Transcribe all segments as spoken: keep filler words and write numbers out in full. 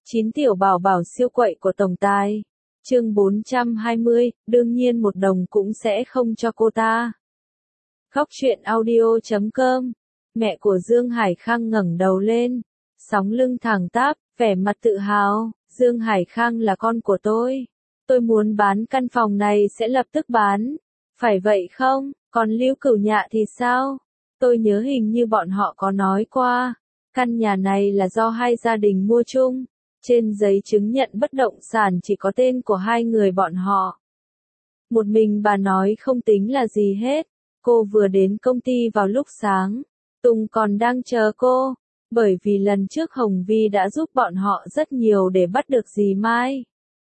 Chín tiểu bảo bảo siêu quậy của tổng tài. Chương bốn trăm hai mươi, đương nhiên một đồng cũng sẽ không cho cô ta. Khóc chuyện audio chấm com. Mẹ của Dương Hải Khang ngẩng đầu lên, sóng lưng thẳng tắp, vẻ mặt tự hào. Dương Hải Khang là con của tôi. Tôi muốn bán căn phòng này sẽ lập tức bán. Phải vậy không? Còn Lưu Cửu Nhạ thì sao? Tôi nhớ hình như bọn họ có nói qua. Căn nhà này là do hai gia đình mua chung. Trên giấy chứng nhận bất động sản chỉ có tên của hai người bọn họ. Một mình bà nói không tính là gì hết. Cô vừa đến công ty vào lúc sáng. Tùng còn đang chờ cô. Bởi vì lần trước Hồng Vi đã giúp bọn họ rất nhiều để bắt được dì Mai.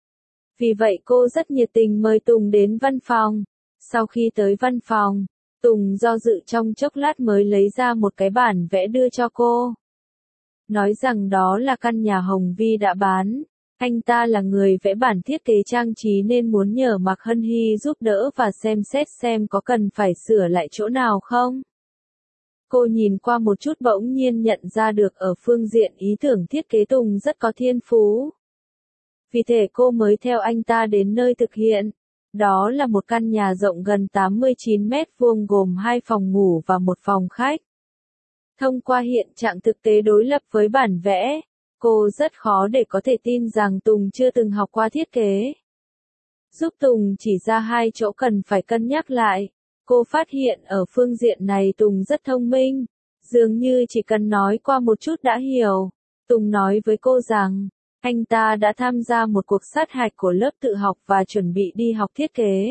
Vì vậy cô rất nhiệt tình mời Tùng đến văn phòng. Sau khi tới văn phòng, Tùng do dự trong chốc lát mới lấy ra một cái bản vẽ đưa cho cô. Nói rằng đó là căn nhà Hồng Vi đã bán. Anh ta là người vẽ bản thiết kế trang trí nên muốn nhờ Mạc Hân Hy giúp đỡ và xem xét xem có cần phải sửa lại chỗ nào không. Cô nhìn qua một chút bỗng nhiên nhận ra được ở phương diện ý tưởng thiết kế Tùng rất có thiên phú. Vì thế cô mới theo anh ta đến nơi thực hiện. Đó là một căn nhà rộng gần tám mươi chín mét vuông gồm hai phòng ngủ và một phòng khách. Thông qua hiện trạng thực tế đối lập với bản vẽ, cô rất khó để có thể tin rằng Tùng chưa từng học qua thiết kế. Giúp Tùng chỉ ra hai chỗ cần phải cân nhắc lại, cô phát hiện ở phương diện này Tùng rất thông minh, dường như chỉ cần nói qua một chút đã hiểu. Tùng nói với cô rằng, anh ta đã tham gia một cuộc sát hạch của lớp tự học và chuẩn bị đi học thiết kế.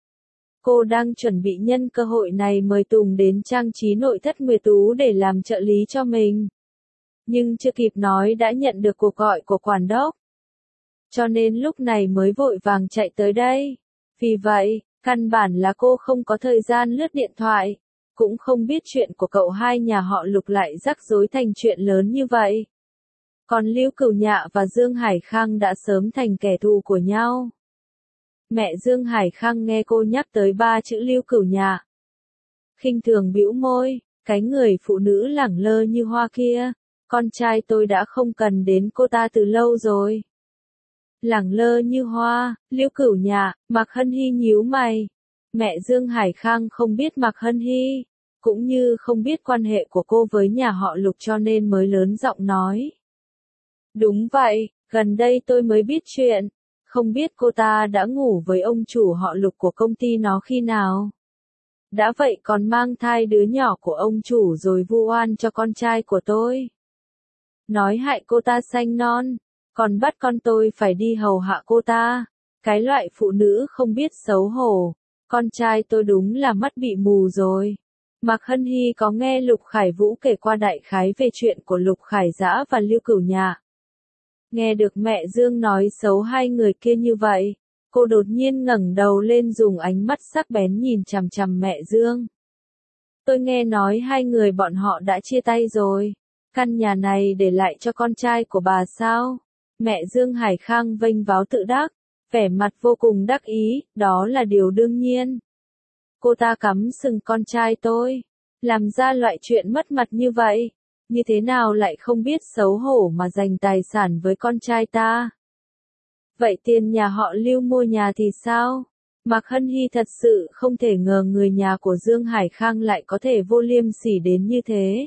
Cô đang chuẩn bị nhân cơ hội này mời Tùng đến trang trí nội thất Nguyệt Tú để làm trợ lý cho mình. Nhưng chưa kịp nói đã nhận được cuộc gọi của quản đốc. Cho nên lúc này mới vội vàng chạy tới đây. Vì vậy, căn bản là cô không có thời gian lướt điện thoại, cũng không biết chuyện của cậu hai nhà họ Lục lại rắc rối thành chuyện lớn như vậy. Còn Lưu Cửu Nhạ và Dương Hải Khang đã sớm thành kẻ thù của nhau. Mẹ Dương Hải Khang nghe cô nhắc tới ba chữ Lưu Cửu Nhạ, khinh thường bĩu môi, cái người phụ nữ lẳng lơ như hoa kia, con trai tôi đã không cần đến cô ta từ lâu rồi. Lẳng lơ như hoa, Lưu Cửu Nhạ, Mạc Hân Hy nhíu mày. Mẹ Dương Hải Khang không biết Mạc Hân Hy, cũng như không biết quan hệ của cô với nhà họ Lục cho nên mới lớn giọng nói. Đúng vậy, gần đây tôi mới biết chuyện. Không biết cô ta đã ngủ với ông chủ họ Lục của công ty nó khi nào. Đã vậy còn mang thai đứa nhỏ của ông chủ rồi vu oan cho con trai của tôi. Nói hại cô ta sanh non, còn bắt con tôi phải đi hầu hạ cô ta. Cái loại phụ nữ không biết xấu hổ. Con trai tôi đúng là mắt bị mù rồi. Mạc Hân Hy có nghe Lục Khải Vũ kể qua đại khái về chuyện của Lục Khải Dã và Lưu Cửu Nhạ. Nghe được mẹ Dương nói xấu hai người kia như vậy, cô đột nhiên ngẩng đầu lên dùng ánh mắt sắc bén nhìn chằm chằm mẹ Dương. Tôi nghe nói hai người bọn họ đã chia tay rồi. Căn nhà này để lại cho con trai của bà sao? Mẹ Dương Hải Khang vênh váo tự đắc, vẻ mặt vô cùng đắc ý, đó là điều đương nhiên. Cô ta cắm sừng con trai tôi, làm ra loại chuyện mất mặt như vậy. Như thế nào lại không biết xấu hổ mà dành tài sản với con trai ta? Vậy tiền nhà họ Lưu mua nhà thì sao? Mạc Hân Hy thật sự không thể ngờ người nhà của Dương Hải Khang lại có thể vô liêm sỉ đến như thế.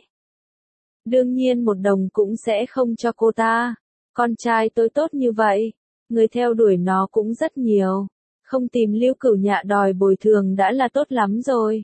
Đương nhiên một đồng cũng sẽ không cho cô ta. Con trai tôi tốt như vậy, người theo đuổi nó cũng rất nhiều. Không tìm Lưu Cửu Nhạ đòi bồi thường đã là tốt lắm rồi.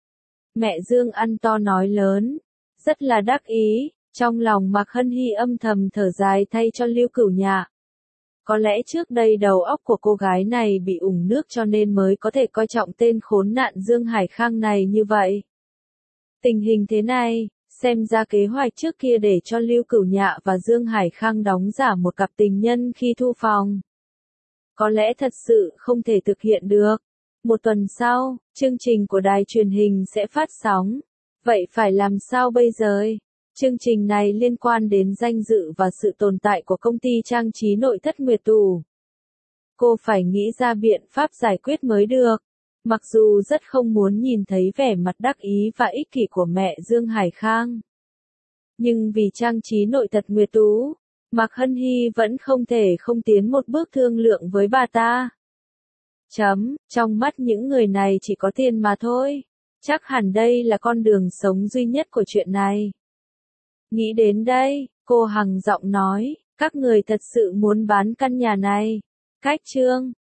Mẹ Dương ăn to nói lớn. Rất là đắc ý, trong lòng Mạc Hân Hy âm thầm thở dài thay cho Lưu Cửu Nhạ. Có lẽ trước đây đầu óc của cô gái này bị ủng nước cho nên mới có thể coi trọng tên khốn nạn Dương Hải Khang này như vậy. Tình hình thế này, xem ra kế hoạch trước kia để cho Lưu Cửu Nhạ và Dương Hải Khang đóng giả một cặp tình nhân khi thu phòng. Có lẽ thật sự không thể thực hiện được. Một tuần sau, chương trình của đài truyền hình sẽ phát sóng. Vậy phải làm sao bây giờ? Chương trình này liên quan đến danh dự và sự tồn tại của công ty trang trí nội thất Nguyệt Tú. Cô phải nghĩ ra biện pháp giải quyết mới được. Mặc dù rất không muốn nhìn thấy vẻ mặt đắc ý và ích kỷ của mẹ Dương Hải Khang. Nhưng vì trang trí nội thất Nguyệt Tú, Mạc Hân Hy vẫn không thể không tiến một bước thương lượng với bà ta. Chấm, trong mắt những người này chỉ có tiền mà thôi. Chắc hẳn đây là con đường sống duy nhất của chuyện này. Nghĩ đến đây, cô hằng giọng nói, các người thật sự muốn bán căn nhà này. Cách chương